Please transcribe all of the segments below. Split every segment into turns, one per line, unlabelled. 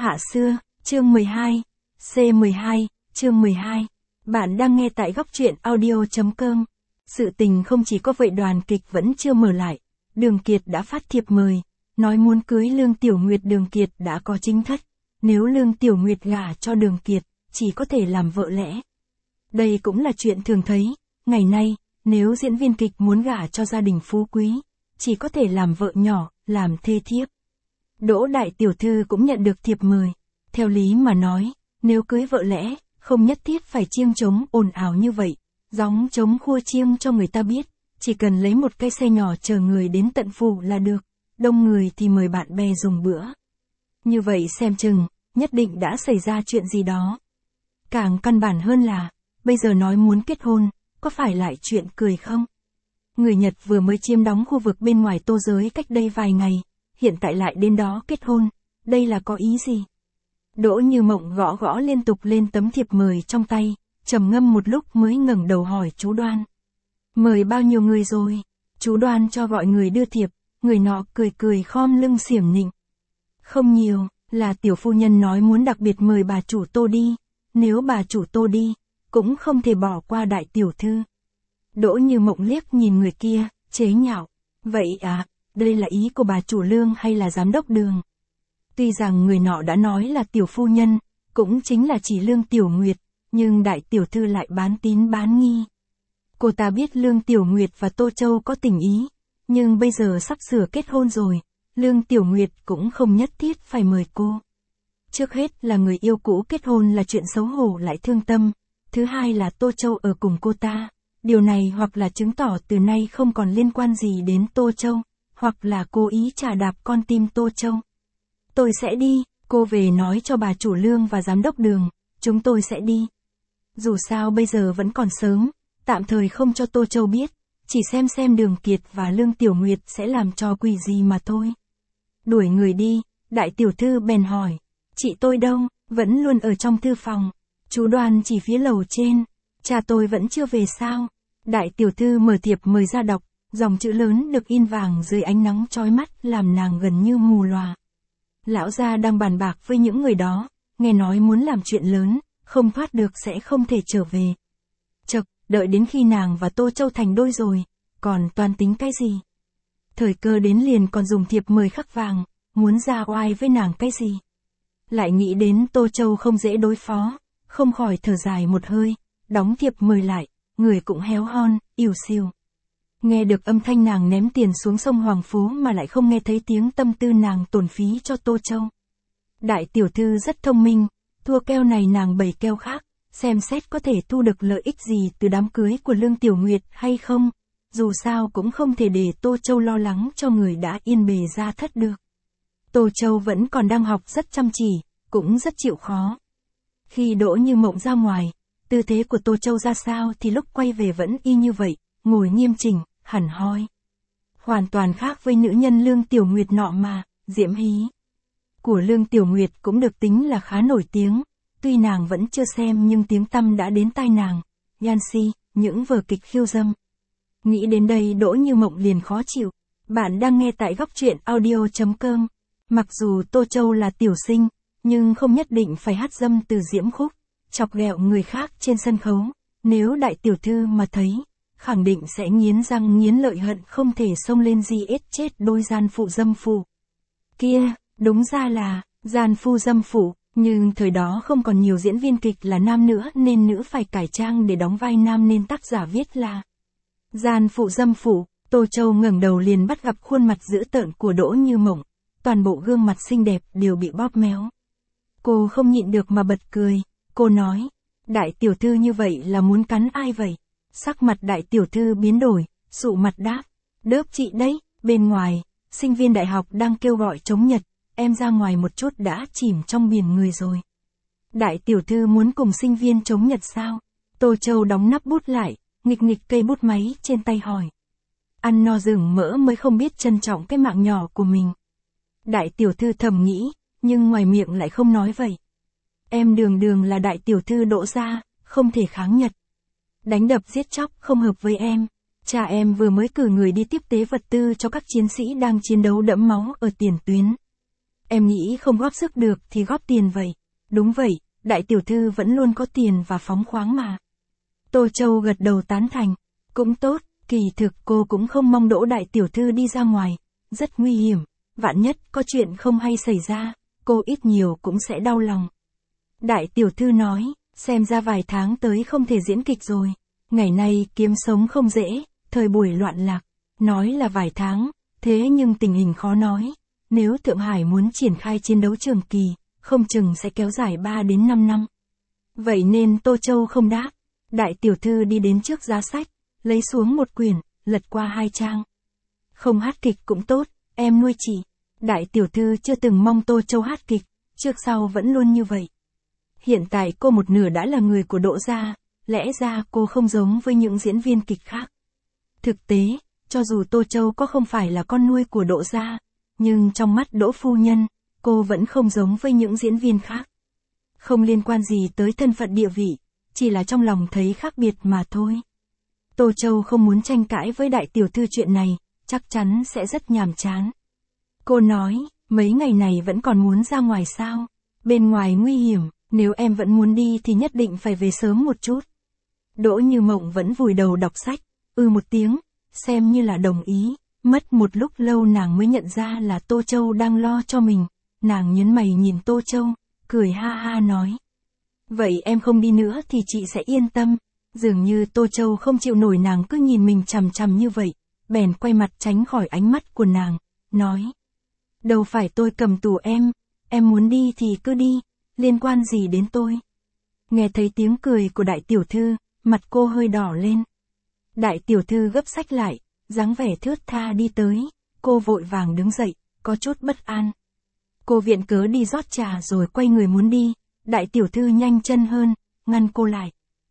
Hạ xưa, chương 12, C12, chương 12. Bạn đang nghe tại góc truyện audio.com. Sự tình không chỉ có vậy, đoàn kịch vẫn chưa mở lại. Đường Kiệt đã phát thiệp mời, nói muốn cưới Lương Tiểu Nguyệt. Đường Kiệt đã có chính thất. Nếu Lương Tiểu Nguyệt gả cho Đường Kiệt, chỉ có thể làm vợ lẽ. Đây cũng là chuyện thường thấy. Ngày nay, nếu diễn viên kịch muốn gả cho gia đình phú quý, chỉ có thể làm vợ nhỏ, làm thê thiếp. Đỗ đại tiểu thư cũng nhận được thiệp mời. Theo lý mà nói, nếu cưới vợ lẽ, không nhất thiết phải chiêng trống ồn ào như vậy, gióng trống khua chiêng cho người ta biết, chỉ cần lấy một cái xe nhỏ chờ người đến tận phủ là được, đông người thì mời bạn bè dùng bữa. Như vậy xem chừng, nhất định đã xảy ra chuyện gì đó. Càng căn bản hơn là, bây giờ nói muốn kết hôn, có phải lại chuyện cười không? Người Nhật vừa mới chiếm đóng khu vực bên ngoài Tô Giới cách đây vài ngày, hiện tại lại đến đó kết hôn, đây là có ý gì? Đỗ Như Mộng gõ gõ liên tục lên tấm thiệp mời trong tay, trầm ngâm một lúc mới ngẩng đầu hỏi chú Đoan. Mời bao nhiêu người rồi? Chú Đoan cho gọi người đưa thiệp, người nọ cười cười khom lưng xiểm nịnh. Không nhiều, là tiểu phu nhân nói muốn đặc biệt mời bà chủ Tô đi, nếu bà chủ Tô đi, cũng không thể bỏ qua đại tiểu thư. Đỗ Như Mộng liếc nhìn người kia, chế nhạo. Vậy à, đây là ý của bà chủ Lương hay là giám đốc Đường? Tuy rằng người nọ đã nói là tiểu phu nhân, cũng chính là chỉ Lương Tiểu Nguyệt, nhưng đại tiểu thư lại bán tín bán nghi. Cô ta biết Lương Tiểu Nguyệt và Tô Châu có tình ý, nhưng bây giờ sắp sửa kết hôn rồi, Lương Tiểu Nguyệt cũng không nhất thiết phải mời cô. Trước hết là người yêu cũ kết hôn là chuyện xấu hổ lại thương tâm, thứ hai là Tô Châu ở cùng cô ta. Điều này hoặc là chứng tỏ từ nay không còn liên quan gì đến Tô Châu, hoặc là cố ý chà đạp con tim Tô Châu. Tôi sẽ đi, cô về nói cho bà chủ Lương và giám đốc Đường, chúng tôi sẽ đi. Dù sao bây giờ vẫn còn sớm, tạm thời không cho Tô Châu biết, chỉ xem Đường Kiệt và Lương Tiểu Nguyệt sẽ làm trò quỷ gì mà thôi. Đuổi người đi, đại tiểu thư bèn hỏi, chị tôi đâu, vẫn luôn ở trong thư phòng. Chú Đoan chỉ phía lầu trên, cha tôi vẫn chưa về sao? Đại tiểu thư mở thiệp mời ra đọc, dòng chữ lớn được in vàng dưới ánh nắng chói mắt làm nàng gần như mù lòa. Lão gia đang bàn bạc với những người đó, nghe nói muốn làm chuyện lớn, không thoát được sẽ không thể trở về. Chậc, đợi đến khi nàng và Tô Châu thành đôi rồi, còn toan tính cái gì? Thời cơ đến liền còn dùng thiệp mời khắc vàng, muốn ra oai với nàng cái gì? Lại nghĩ đến Tô Châu không dễ đối phó, không khỏi thở dài một hơi, đóng thiệp mời lại, người cũng héo hon, ỉu xìu. Nghe được âm thanh nàng ném tiền xuống sông Hoàng Phú mà lại không nghe thấy tiếng tâm tư nàng tổn phí cho Tô Châu. Đại tiểu thư rất thông minh, thua keo này nàng bày keo khác, xem xét có thể thu được lợi ích gì từ đám cưới của Lương Tiểu Nguyệt hay không, dù sao cũng không thể để Tô Châu lo lắng cho người đã yên bề ra thất được. Tô Châu vẫn còn đang học rất chăm chỉ, cũng rất chịu khó. Khi Đỗ Như Mộng ra ngoài, tư thế của Tô Châu ra sao thì lúc quay về vẫn y như vậy, ngồi nghiêm chỉnh, hẳn hoi. Hoàn toàn khác với nữ nhân Lương Tiểu Nguyệt nọ mà, diễm hí. Của Lương Tiểu Nguyệt cũng được tính là khá nổi tiếng, tuy nàng vẫn chưa xem nhưng tiếng tăm đã đến tai nàng, Yan Si, những vở kịch khiêu dâm. Nghĩ đến đây Đỗ Như Mộng liền khó chịu. Bạn đang nghe tại góc truyện audio.com. Mặc dù Tô Châu là tiểu sinh, nhưng không nhất định phải hát dâm từ diễm khúc, chọc ghẹo người khác trên sân khấu. Nếu đại tiểu thư mà thấy, khẳng định sẽ nghiến răng nghiến lợi hận không thể xông lên di ết chết đôi gian phụ dâm phụ. Kia, đúng ra là, gian phu dâm phụ, nhưng thời đó không còn nhiều diễn viên kịch là nam nữa nên nữ phải cải trang để đóng vai nam nên tác giả viết là gian phụ dâm phụ. Tô Châu ngẩng đầu liền bắt gặp khuôn mặt dữ tợn của Đỗ Như Mộng, toàn bộ gương mặt xinh đẹp đều bị bóp méo. Cô không nhịn được mà bật cười, cô nói, đại tiểu thư như vậy là muốn cắn ai vậy? Sắc mặt đại tiểu thư biến đổi, sụ mặt đáp, đớp chị đấy, bên ngoài, sinh viên đại học đang kêu gọi chống Nhật, em ra ngoài một chút đã chìm trong biển người rồi. Đại tiểu thư muốn cùng sinh viên chống Nhật sao? Tô Châu đóng nắp bút lại, nghịch nghịch cây bút máy trên tay hỏi. Ăn no rừng mỡ mới không biết trân trọng cái mạng nhỏ của mình. Đại tiểu thư thầm nghĩ, nhưng ngoài miệng lại không nói vậy. Em đường là đại tiểu thư Đỗ gia, không thể kháng Nhật. Đánh đập giết chóc không hợp với em. Cha em vừa mới cử người đi tiếp tế vật tư cho các chiến sĩ đang chiến đấu đẫm máu ở tiền tuyến. Em nghĩ không góp sức được thì góp tiền vậy. Đúng vậy, đại tiểu thư vẫn luôn có tiền và phóng khoáng mà. Tô Châu gật đầu tán thành. Cũng tốt, kỳ thực cô cũng không mong đỗ đại tiểu thư đi ra ngoài. Rất nguy hiểm, vạn nhất có chuyện không hay xảy ra, cô ít nhiều cũng sẽ đau lòng. Đại tiểu thư nói, xem ra vài tháng tới không thể diễn kịch rồi. Ngày nay kiếm sống không dễ, thời buổi loạn lạc. Nói là vài tháng, thế nhưng tình hình khó nói. Nếu Thượng Hải muốn triển khai chiến đấu trường kỳ, không chừng sẽ kéo dài 3 đến 5 năm. Vậy nên Tô Châu không đáp. Đại tiểu thư đi đến trước giá sách, lấy xuống một quyển, lật qua 2 trang. Không hát kịch cũng tốt, em nuôi chị. Đại tiểu thư chưa từng mong Tô Châu hát kịch, trước sau vẫn luôn như vậy. Hiện tại cô một nửa đã là người của Đỗ gia, lẽ ra cô không giống với những diễn viên kịch khác. Thực tế, cho dù Tô Châu có không phải là con nuôi của Đỗ gia, nhưng trong mắt Đỗ phu nhân, cô vẫn không giống với những diễn viên khác. Không liên quan gì tới thân phận địa vị, chỉ là trong lòng thấy khác biệt mà thôi. Tô Châu không muốn tranh cãi với đại tiểu thư chuyện này, chắc chắn sẽ rất nhàm chán. Cô nói, mấy ngày này vẫn còn muốn ra ngoài sao? Bên ngoài nguy hiểm, nếu em vẫn muốn đi thì nhất định phải về sớm một chút. Đỗ Như Mộng vẫn vùi đầu đọc sách, một tiếng, xem như là đồng ý. Mất một lúc lâu nàng mới nhận ra là Tô Châu đang lo cho mình. Nàng nhấn mày nhìn Tô Châu, cười ha ha nói. Vậy em không đi nữa thì chị sẽ yên tâm. Dường như Tô Châu không chịu nổi nàng cứ nhìn mình chằm chằm như vậy, bèn quay mặt tránh khỏi ánh mắt của nàng, nói. Đâu phải tôi cầm tù em muốn đi thì cứ đi, liên quan gì đến tôi. Nghe thấy tiếng cười của đại tiểu thư, mặt cô hơi đỏ lên. Đại tiểu thư gấp sách lại, dáng vẻ thướt tha đi tới, cô vội vàng đứng dậy, có chút bất an. Cô viện cớ đi rót trà rồi quay người muốn đi, đại tiểu thư nhanh chân hơn, ngăn cô lại.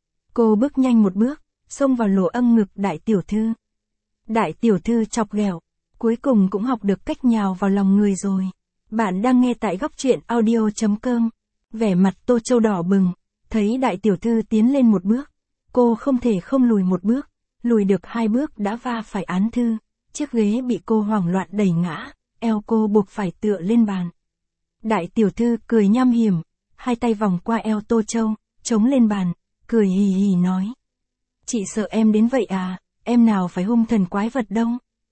Cô bước nhanh một bước, xông vào lỗ âm ngực đại tiểu thư. Đại tiểu thư chọc ghẹo, cuối cùng cũng học được cách nhào vào lòng người rồi. Bạn đang nghe tại góc truyện audio.com. Vẻ mặt Tô Châu đỏ bừng, thấy đại tiểu thư tiến lên một bước. Cô không thể không lùi một bước, lùi được 2 bước đã va phải án thư. Chiếc ghế bị cô hoảng loạn đẩy ngã, eo cô buộc phải tựa lên bàn. Đại tiểu thư cười nham hiểm, 2 tay vòng qua eo Tô Châu, chống lên bàn, cười hì hì nói. Chị sợ em đến vậy à, em nào phải hung thần quái vật đâu.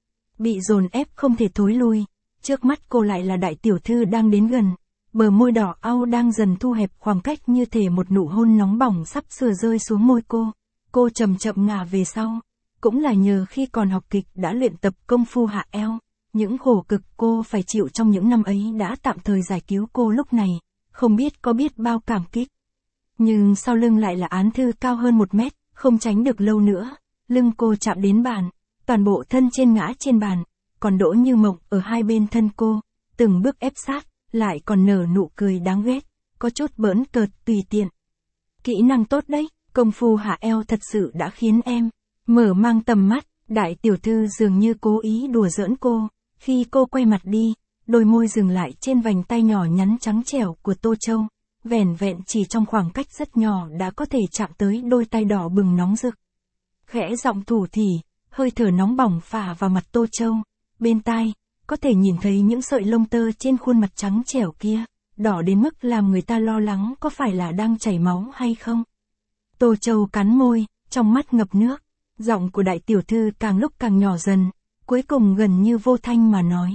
Bị dồn ép không thể thối lui, trước mắt cô lại là đại tiểu thư đang đến gần. Bờ môi đỏ au đang dần thu hẹp khoảng cách như thể một nụ hôn nóng bỏng sắp sửa rơi xuống môi cô. Cô chậm chậm ngả về sau. Cũng là nhờ khi còn học kịch đã luyện tập công phu hạ eo. Những khổ cực cô phải chịu trong những năm ấy đã tạm thời giải cứu cô lúc này. Không biết có biết bao cảm kích. Nhưng sau lưng lại là án thư cao hơn 1 mét, không tránh được lâu nữa. Lưng cô chạm đến bàn, toàn bộ thân trên ngã trên bàn. Còn Đỗ Như Mộng ở hai bên thân cô, từng bước ép sát, lại còn nở nụ cười đáng ghét, có chút bỡn cợt tùy tiện. Kỹ năng tốt đấy, công phu hạ eo thật sự đã khiến em mở mang tầm mắt. Đại tiểu thư dường như cố ý đùa giỡn cô, khi cô quay mặt đi, đôi môi dừng lại trên vành tay nhỏ nhắn trắng trẻo của Tô Châu, vẻn vẹn chỉ trong khoảng cách rất nhỏ đã có thể chạm tới đôi tay đỏ bừng nóng rực. Khẽ giọng thủ thỉ, hơi thở nóng bỏng phả vào mặt Tô Châu, bên tai, có thể nhìn thấy những sợi lông tơ trên khuôn mặt trắng trẻo kia, đỏ đến mức làm người ta lo lắng có phải là đang chảy máu hay không. Tô Châu cắn môi, trong mắt ngập nước, giọng của đại tiểu thư càng lúc càng nhỏ dần, cuối cùng gần như vô thanh mà nói.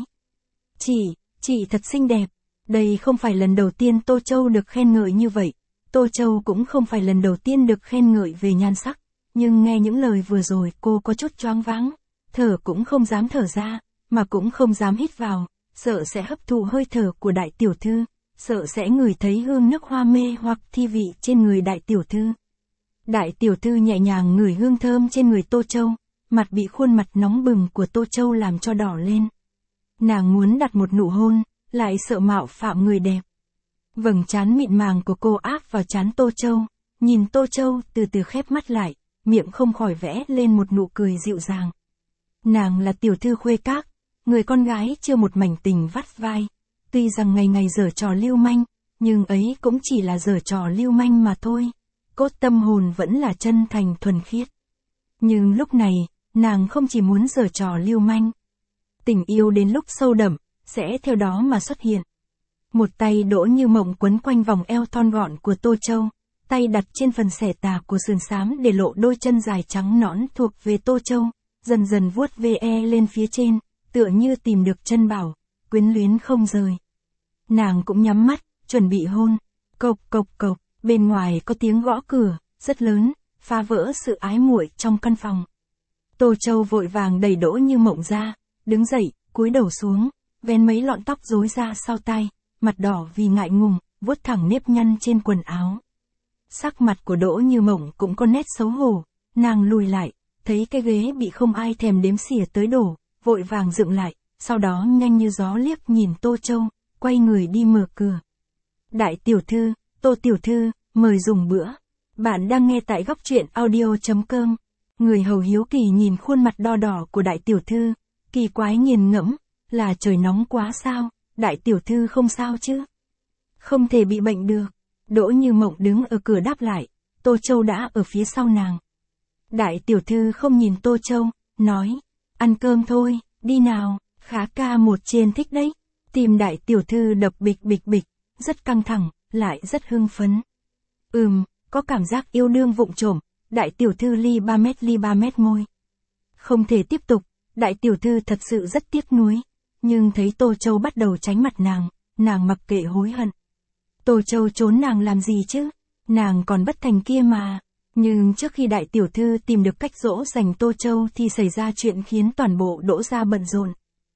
Chị thật xinh đẹp. Đây không phải lần đầu tiên Tô Châu được khen ngợi như vậy, Tô Châu cũng không phải lần đầu tiên được khen ngợi về nhan sắc, nhưng nghe những lời vừa rồi cô có chút choáng váng, thở cũng không dám thở ra, mà cũng không dám hít vào, sợ sẽ hấp thụ hơi thở của đại tiểu thư, sợ sẽ ngửi thấy hương nước hoa mê hoặc thi vị trên người đại tiểu thư. Đại tiểu thư nhẹ nhàng ngửi hương thơm trên người Tô Châu, mặt bị khuôn mặt nóng bừng của Tô Châu làm cho đỏ lên. Nàng muốn đặt một nụ hôn, lại sợ mạo phạm người đẹp. Vầng trán mịn màng của cô áp vào trán Tô Châu, nhìn Tô Châu từ từ khép mắt lại, miệng không khỏi vẽ lên một nụ cười dịu dàng. Nàng là tiểu thư khuê các, người con gái chưa một mảnh tình vắt vai. Tuy rằng ngày ngày giở trò lưu manh, nhưng ấy cũng chỉ là giở trò lưu manh mà thôi. Cốt tâm hồn vẫn là chân thành thuần khiết. Nhưng lúc này, nàng không chỉ muốn giở trò lưu manh. Tình yêu đến lúc sâu đậm, sẽ theo đó mà xuất hiện. Một tay Đỗ Như Mộng quấn quanh vòng eo thon gọn của Tô Châu, tay đặt trên phần xẻ tà của sườn xám để lộ đôi chân dài trắng nõn thuộc về Tô Châu, dần dần vuốt ve lên phía trên, tựa như tìm được chân bảo, quyến luyến không rời. Nàng cũng nhắm mắt, chuẩn bị hôn. Cộc cộc cộc, bên ngoài có tiếng gõ cửa, rất lớn, phá vỡ sự ái muội trong căn phòng. Tô Châu vội vàng đẩy Đỗ Như Mộng ra, đứng dậy, cúi đầu xuống, vén mấy lọn tóc rối ra sau tai, mặt đỏ vì ngại ngùng, vuốt thẳng nếp nhăn trên quần áo. Sắc mặt của Đỗ Như Mộng cũng có nét xấu hổ, nàng lùi lại, thấy cái ghế bị không ai thèm đếm xỉa tới đổ, vội vàng dựng lại, sau đó nhanh như gió liếc nhìn Tô Châu, quay người đi mở cửa. Đại tiểu thư, Tô tiểu thư, mời dùng bữa. Bạn đang nghe tại góc truyện audio.com. Người hầu hiếu kỳ nhìn khuôn mặt đo đỏ của đại tiểu thư, kỳ quái nghiền ngẫm, là trời nóng quá sao, đại tiểu thư không sao chứ? Không thể bị bệnh được. Đỗ Như Mộng đứng ở cửa đáp lại, Tô Châu đã ở phía sau nàng. Đại tiểu thư không nhìn Tô Châu, nói, ăn cơm thôi, đi nào, Khá ca một trên thích đấy. Tim đại tiểu thư đập bịch bịch bịch, rất căng thẳng, lại rất hưng phấn. Có cảm giác yêu đương vụng trộm, đại tiểu thư ly 3 mét môi. Không thể tiếp tục, đại tiểu thư thật sự rất tiếc nuối, nhưng thấy Tô Châu bắt đầu tránh mặt nàng mặc kệ hối hận. Tô Châu trốn nàng làm gì chứ, nàng còn bất thành kia mà. Nhưng trước khi đại tiểu thư tìm được cách dỗ dành Tô Châu thì xảy ra chuyện khiến toàn bộ Đỗ gia bận rộn.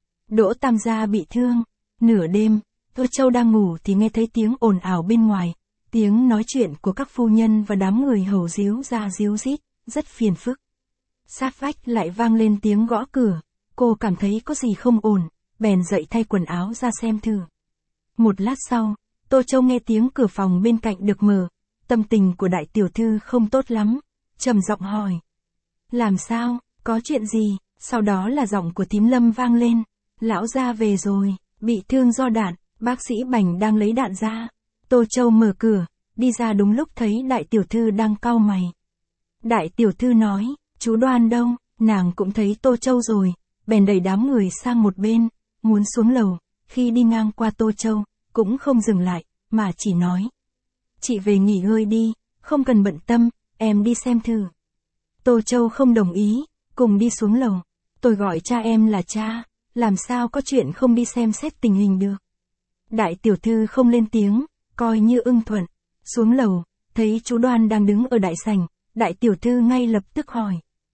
Đỗ Tam gia bị thương. Nửa đêm, Tô Châu đang ngủ thì nghe thấy tiếng ồn ào bên ngoài, tiếng nói chuyện của các phu nhân và đám người hầu díu ra díu dít, rất phiền phức. Sát vách lại vang lên tiếng gõ cửa, cô cảm thấy có gì không ổn, bèn dậy thay quần áo ra xem thử. Một lát sau, Tô Châu nghe tiếng cửa phòng bên cạnh được mở, tâm tình của đại tiểu thư không tốt lắm, trầm giọng hỏi. Làm sao, có chuyện gì? Sau đó là giọng của thím Lâm vang lên, lão gia về rồi, bị thương do đạn, bác sĩ Bành đang lấy đạn ra. Tô Châu mở cửa, đi ra đúng lúc thấy đại tiểu thư đang cau mày. Đại tiểu thư nói, chú Đoan đâu, nàng cũng thấy Tô Châu rồi, bèn đẩy đám người sang một bên, muốn xuống lầu, khi đi ngang qua Tô Châu, cũng không dừng lại, mà chỉ nói. Chị về nghỉ ngơi đi, không cần bận tâm, em đi xem thử. Tô Châu không đồng ý, cùng đi xuống lầu. Tôi gọi cha em là cha, làm sao có chuyện không đi xem xét tình hình được. Đại tiểu thư không lên tiếng, coi như ưng thuận. Xuống lầu, thấy chú Đoan đang đứng ở đại sảnh, đại tiểu thư ngay lập tức hỏi.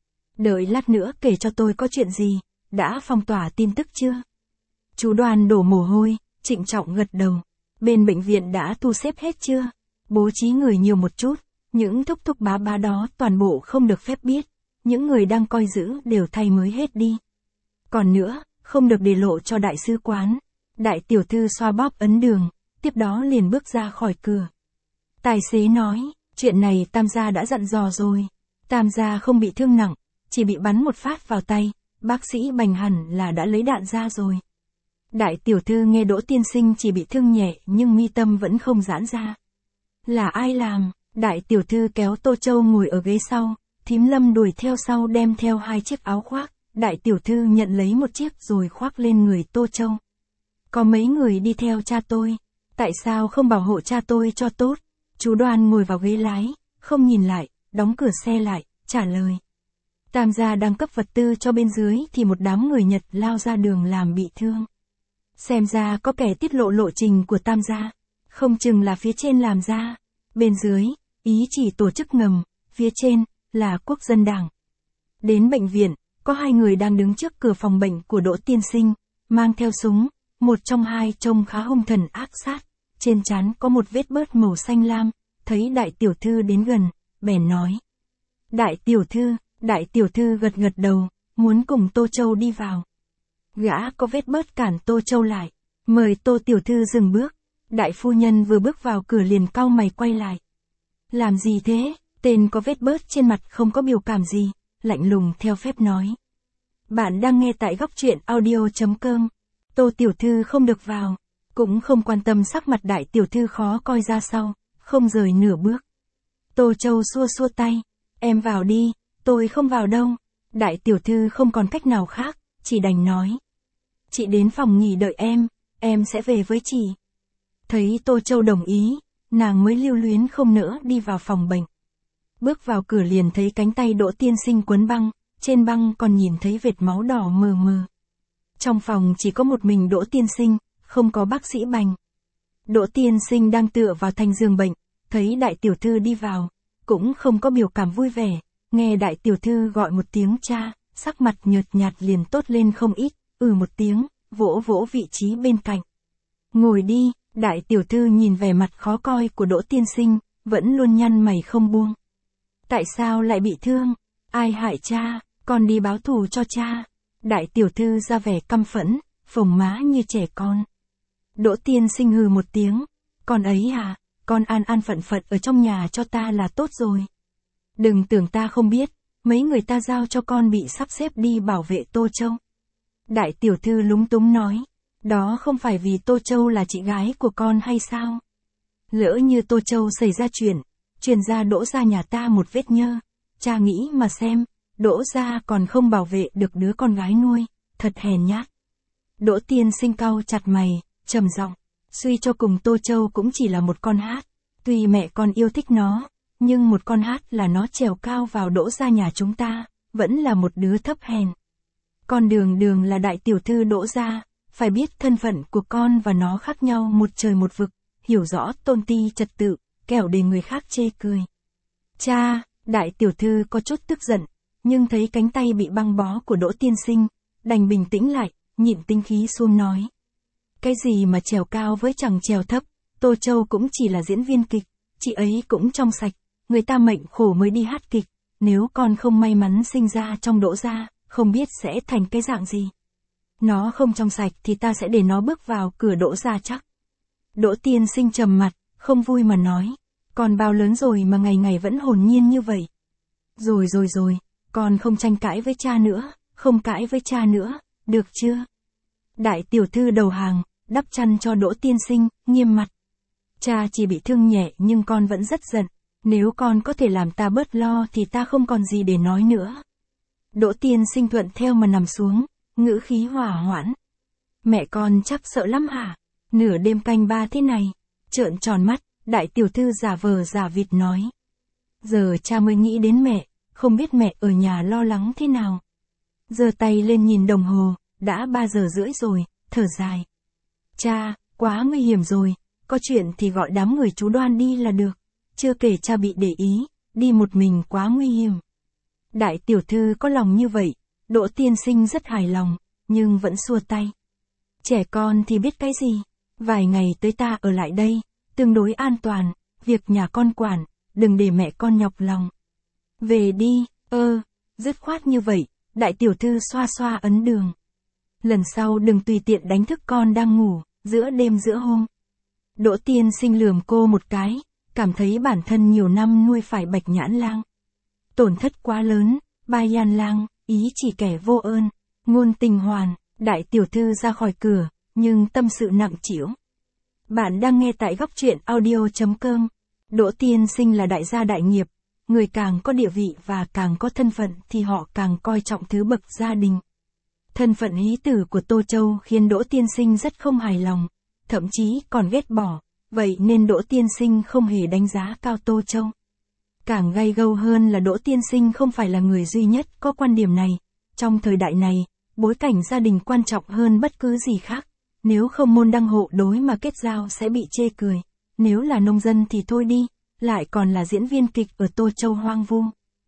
Đợi lát nữa kể cho tôi có chuyện gì, đã phong tỏa tin tức chưa? Chú Đoan đổ mồ hôi, trịnh trọng gật đầu. Bên bệnh viện đã thu xếp hết chưa? Bố trí người nhiều một chút, những thúc thúc bá bá đó toàn bộ không được phép biết, những người đang coi giữ đều thay mới hết đi. Còn nữa, không được để lộ cho đại sứ quán. Đại tiểu thư xoa bóp ấn đường, tiếp đó liền bước ra khỏi cửa. Tài xế nói, chuyện này Tam gia đã dặn dò rồi. Tam gia không bị thương nặng, chỉ bị bắn một phát vào tay, bác sĩ Bành hẳn là đã lấy đạn ra rồi. Đại tiểu thư nghe Đỗ tiên sinh chỉ bị thương nhẹ nhưng mi tâm vẫn không giãn ra. Là ai làm? Đại tiểu thư kéo Tô Châu ngồi ở ghế sau, thím Lâm đuổi theo sau đem theo 2 chiếc áo khoác, đại tiểu thư nhận lấy một chiếc rồi khoác lên người Tô Châu. Có mấy người đi theo cha tôi, tại sao không bảo hộ cha tôi cho tốt? Chú Đoan ngồi vào ghế lái, không nhìn lại, đóng cửa xe lại, trả lời. Tam gia đang cấp vật tư cho bên dưới thì một đám người Nhật lao ra đường làm bị thương. Xem ra có kẻ tiết lộ lộ trình của Tam gia, không chừng là phía trên làm ra. Bên dưới, ý chỉ tổ chức ngầm, phía trên, là quốc dân đảng. Đến bệnh viện, có 2 người đang đứng trước cửa phòng bệnh của Đỗ tiên sinh, mang theo súng, một trong 2 trông khá hung thần ác sát, trên trán có một vết bớt màu xanh lam, thấy đại tiểu thư đến gần, bèn nói. Đại tiểu thư gật gật đầu, muốn cùng Tô Châu đi vào. Gã có vết bớt cản Tô Châu lại, mời Tô tiểu thư dừng bước. Đại phu nhân vừa bước vào cửa liền cau mày quay lại. Làm gì thế? Tên có vết bớt trên mặt không có biểu cảm gì, lạnh lùng theo phép nói. Bạn đang nghe tại góc truyện audio.com. Tô tiểu thư không được vào, cũng không quan tâm sắc mặt đại tiểu thư khó coi ra sau, không rời nửa bước. Tô Châu xua xua tay, em vào đi, tôi không vào đâu. Đại tiểu thư không còn cách nào khác, chỉ đành nói. Chị đến phòng nghỉ đợi em sẽ về với chị. Thấy Tô Châu đồng ý, nàng mới lưu luyến không nỡ đi vào phòng bệnh. Bước vào cửa liền thấy cánh tay Đỗ Tiên Sinh quấn băng, trên băng còn nhìn thấy vệt máu đỏ mờ mờ. Trong phòng chỉ có một mình Đỗ Tiên Sinh, không có bác sĩ Bành. Đỗ Tiên Sinh đang tựa vào thành giường bệnh, thấy đại tiểu thư đi vào, cũng không có biểu cảm vui vẻ, nghe đại tiểu thư gọi một tiếng cha, sắc mặt nhợt nhạt liền tốt lên không ít, một tiếng, vỗ vỗ vị trí bên cạnh. Ngồi đi, đại tiểu thư nhìn vẻ mặt khó coi của Đỗ Tiên Sinh, vẫn luôn nhăn mày không buông. Tại sao lại bị thương? Ai hại cha? Con đi báo thù cho cha. Đại tiểu thư ra vẻ căm phẫn, phồng má như trẻ con. Đỗ Tiên Sinh hừ một tiếng. Con ấy à, con an an phận phận ở trong nhà cho ta là tốt rồi. Đừng tưởng ta không biết, mấy người ta giao cho con bị sắp xếp đi bảo vệ Tô Châu. Đại tiểu thư lúng túng nói. Đó không phải vì Tô Châu là chị gái của con hay sao? Lỡ như Tô Châu xảy ra chuyện, truyền ra Đỗ gia nhà ta một vết nhơ. Cha nghĩ mà xem, Đỗ gia còn không bảo vệ được đứa con gái nuôi, thật hèn nhát. Đỗ Tiên Sinh cau chặt mày, trầm giọng, suy cho cùng Tô Châu cũng chỉ là một con hát. Tuy mẹ con yêu thích nó, nhưng một con hát là nó trèo cao vào Đỗ gia nhà chúng ta, vẫn là một đứa thấp hèn. Con Đường là đại tiểu thư Đỗ gia, phải biết thân phận của con và nó khác nhau một trời một vực, hiểu rõ tôn ti trật tự, kẻo để người khác chê cười. Cha, đại tiểu thư có chút tức giận, nhưng thấy cánh tay bị băng bó của Đỗ Tiên Sinh, đành bình tĩnh lại, nhịn tinh khí xuống nói. Cái gì mà trèo cao với chẳng trèo thấp, Tô Châu cũng chỉ là diễn viên kịch, chị ấy cũng trong sạch, người ta mệnh khổ mới đi hát kịch, nếu con không may mắn sinh ra trong Đỗ gia, không biết sẽ thành cái dạng gì. Nó không trong sạch thì ta sẽ để nó bước vào cửa Đỗ gia chắc. Đỗ Tiên Sinh trầm mặt, không vui mà nói. Con bao lớn rồi mà ngày ngày vẫn hồn nhiên như vậy. Rồi, con không tranh cãi với cha nữa, không cãi với cha nữa, được chưa? Đại tiểu thư đầu hàng, đắp chăn cho Đỗ Tiên Sinh, nghiêm mặt. Cha chỉ bị thương nhẹ nhưng con vẫn rất giận. Nếu con có thể làm ta bớt lo thì ta không còn gì để nói nữa. Đỗ Tiên Sinh thuận theo mà nằm xuống, ngữ khí hòa hoãn. Mẹ con chắc sợ lắm hả? Nửa đêm canh ba thế này. Trợn tròn mắt, đại tiểu thư giả vờ giả vịt nói. Giờ cha mới nghĩ đến mẹ, không biết mẹ ở nhà lo lắng thế nào. Giơ tay lên nhìn đồng hồ, đã 3:30 rồi, thở dài. Cha, quá nguy hiểm rồi, có chuyện thì gọi đám người chú Đoan đi là được. Chưa kể cha bị để ý, đi một mình quá nguy hiểm. Đại tiểu thư có lòng như vậy, Đỗ Tiên Sinh rất hài lòng, nhưng vẫn xua tay. Trẻ con thì biết cái gì, vài ngày tới ta ở lại đây, tương đối an toàn, việc nhà con quản, đừng để mẹ con nhọc lòng. Về đi, dứt khoát như vậy, đại tiểu thư xoa xoa ấn đường. Lần sau đừng tùy tiện đánh thức con đang ngủ, giữa đêm giữa hôm. Đỗ Tiên Sinh lườm cô một cái, cảm thấy bản thân nhiều năm nuôi phải Bạch Nhãn Lang. Tổn thất quá lớn, Bai Yan Lang, ý chỉ kẻ vô ơn, ngôn tình hoàn, đại tiểu thư ra khỏi cửa, nhưng tâm sự nặng trĩu. Bạn đang nghe tại góc truyện audio.com. Đỗ Tiên Sinh là đại gia đại nghiệp, người càng có địa vị và càng có thân phận thì họ càng coi trọng thứ bậc gia đình. Thân phận hí tử của Tô Châu khiến Đỗ Tiên Sinh rất không hài lòng, thậm chí còn ghét bỏ, vậy nên Đỗ Tiên Sinh không hề đánh giá cao Tô Châu. Càng gay gâu hơn là Đỗ Tiên Sinh không phải là người duy nhất có quan điểm này. Trong thời đại này, bối cảnh gia đình quan trọng hơn bất cứ gì khác. Nếu không môn đăng hộ đối mà kết giao sẽ bị chê cười. Nếu là nông dân thì thôi đi, lại còn là diễn viên kịch ở Tô Châu hoang vu.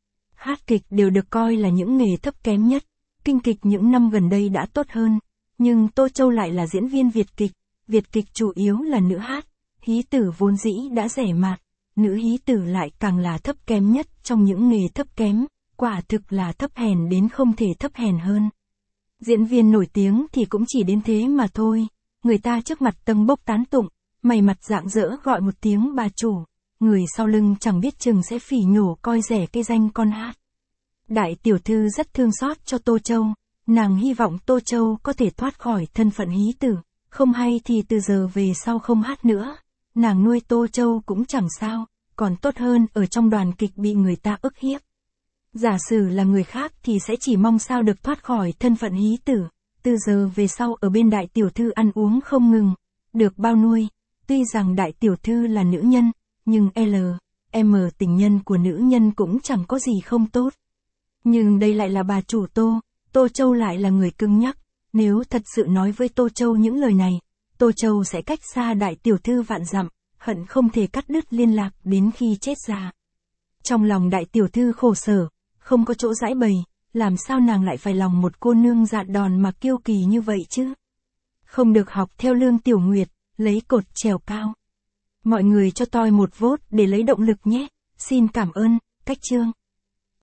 Hát kịch đều được coi là những nghề thấp kém nhất. Kinh kịch những năm gần đây đã tốt hơn. Nhưng Tô Châu lại là diễn viên Việt kịch chủ yếu là nữ hát. Hí tử vốn dĩ đã rẻ mạt. Nữ hí tử lại càng là thấp kém nhất trong những nghề thấp kém, quả thực là thấp hèn đến không thể thấp hèn hơn. Diễn viên nổi tiếng thì cũng chỉ đến thế mà thôi, người ta trước mặt tâng bốc tán tụng, mày mặt rạng rỡ gọi một tiếng bà chủ, người sau lưng chẳng biết chừng sẽ phỉ nhổ coi rẻ cái danh con hát. Đại tiểu thư rất thương xót cho Tô Châu, nàng hy vọng Tô Châu có thể thoát khỏi thân phận hí tử, không hay thì từ giờ về sau không hát nữa. Nàng nuôi Tô Châu cũng chẳng sao, còn tốt hơn ở trong đoàn kịch bị người ta ức hiếp. Giả sử là người khác thì sẽ chỉ mong sao được thoát khỏi thân phận hí tử, từ giờ về sau ở bên đại tiểu thư ăn uống không ngừng, được bao nuôi, Tuy rằng đại tiểu thư là nữ nhân, nhưng M tình nhân của nữ nhân cũng chẳng có gì không tốt. Nhưng đây lại là bà chủ Tô Châu lại là người cứng nhắc, nếu thật sự nói với Tô Châu những lời này, Tô Châu sẽ cách xa đại tiểu thư vạn dặm, hận không thể cắt đứt liên lạc đến khi chết già. Trong lòng đại tiểu thư khổ sở, không có chỗ giãi bày, làm sao nàng lại phải lòng một cô nương dạ đòn mà kiêu kỳ như vậy chứ? Không được học theo Lương Tiểu Nguyệt, lấy cột trèo cao. Mọi người cho tôi một vote để lấy động lực nhé, xin cảm ơn, cách chương.